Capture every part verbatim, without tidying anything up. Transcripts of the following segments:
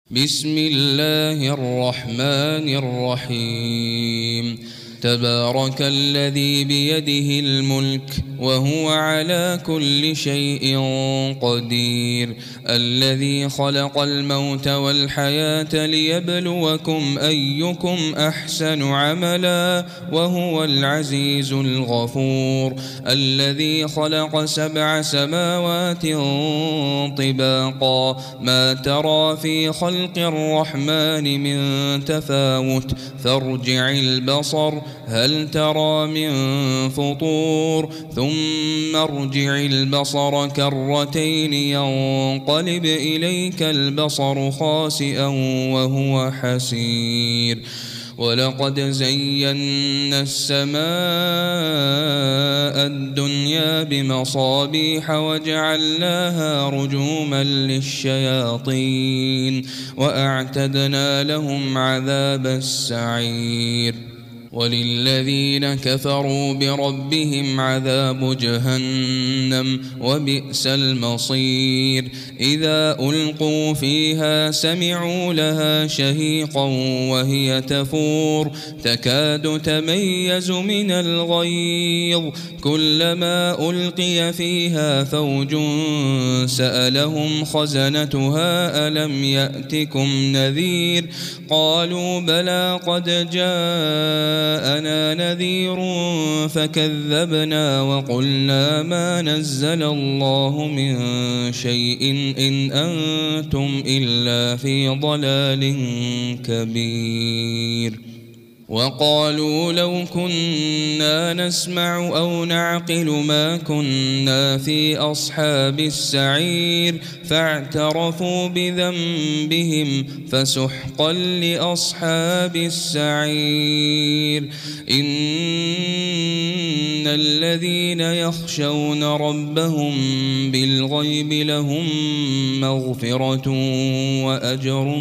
بسم الله الرحمن الرحيم. تبارك الذي بيده الملك وهو على كل شيء قدير، الذي خلق الموت والحياة ليبلوكم أيكم أحسن عملا وهو العزيز الغفور، الذي خلق سبع سماوات طباقا ما ترى في خلق الرحمن من تفاوت فارجع البصر هل ترى من فطور ثم ارجع البصر كرتين ينقلب إليك البصر خاسئا وهو حسير. ولقد زينا السماء الدنيا بمصابيح وجعلناها رجوما للشياطين وأعتدنا لهم عذاب السعير. وللذين كفروا بربهم عذاب جهنم وبئس المصير. إذا ألقوا فيها سمعوا لها شهيقا وهي تفور تكاد تميز من الغيظ كلما ألقي فيها فوج سألهم خزنتها ألم يأتكم نذير قالوا بلى قد جاءنا نذير فكذبنا وقلنا ما نزل الله من شيء إن أنتم إلا في ضلال كبير. وقالوا لو كنا نسمع أو نعقل ما كنا في أصحاب السعير فاعترفوا بذنبهم فسحقا لأصحاب السعير. إن الذين يخشون ربهم بالغيب لهم مغفرة وأجر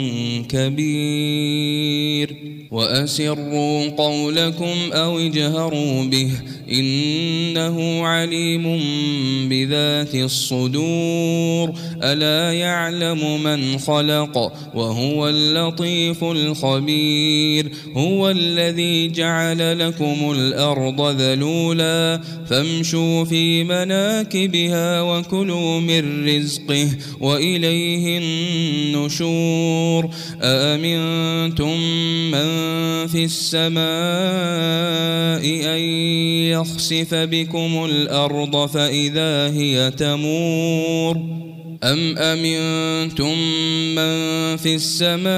كبير. وأسروا قولكم أو اجهروا به إنه عليم بذات الصدور. ألا يعلم من خلق وهو اللطيف الخبير. هو الذي جعل لكم الأرض ذلولا فامشوا في مناكبها وكلوا من رزقه وإليه النشور. أأمنتم من في السماء أن يخسف بكم الأرض فإذا هي تمور أم أمنتم من في السماء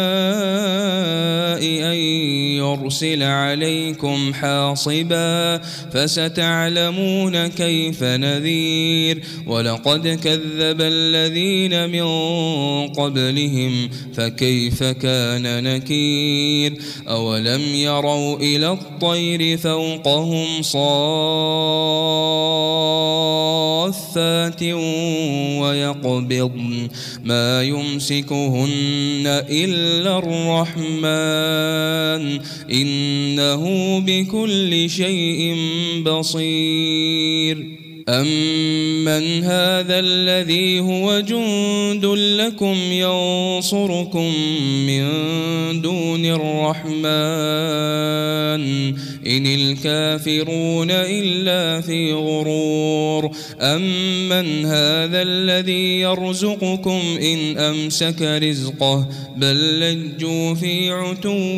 أن يرسل عليكم حاصبا فستعلمون كيف نذير. ولقد كذب الذين من قبلهم فكيف كان نكير. أولم يروا إلى الطير فوقهم صافات ويقبضن ما يمسكهن إلا الرحمن إنه بكل شيء بصير. أمن هذا الذي هو جند لكم ينصركم من دون الرحمن إن الكافرون إلا في غرور. أمن هذا الذي يرزقكم إن أمسك رزقه بل لجوا في عتو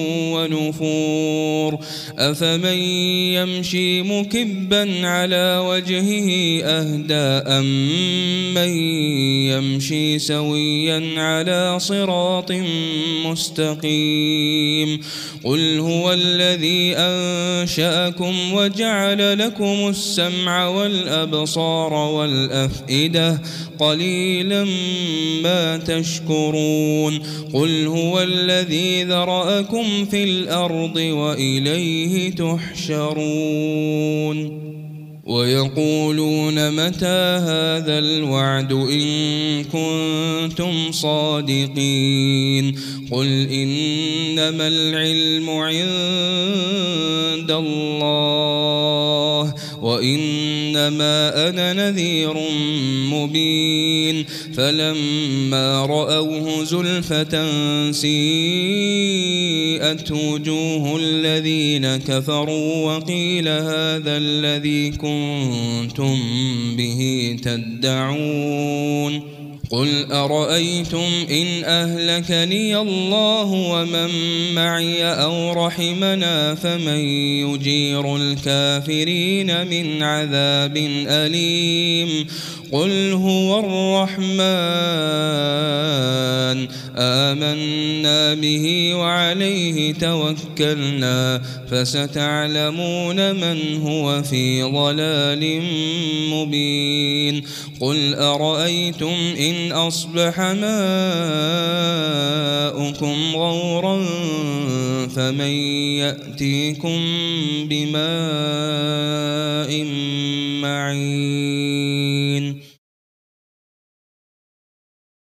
ونفور. أفمن يمشي مكبا على وجهه أهدى أمن يمشي سويا على صراط مستقيم. قل هو الذي أنشأكم وجعل لكم السمع والأبصار والأفئدة قليلا ما تشكرون. قل هو الذي ذرأكم في الأرض وإليه تحشرون. ويقولون متى هذا الوعد إن كنتم صادقين. قل إنما العلم عند الله وإن إنما أنا نذير مبين فلما رأوه زلفة سيئت وجوه الذين كفروا وقيل هذا الذي كنتم به تدعون قل أرأيتم إن أهلكني الله ومن معي أو رحمنا فمن يجير الكافرين من عذاب أليم قل هو الرحمن آمنا به وعليه توكلنا فستعلمون من هو في ضلال مبين قل أرأيتم إن أصبح ماؤكم غورا فمن يأتيكم بماء معين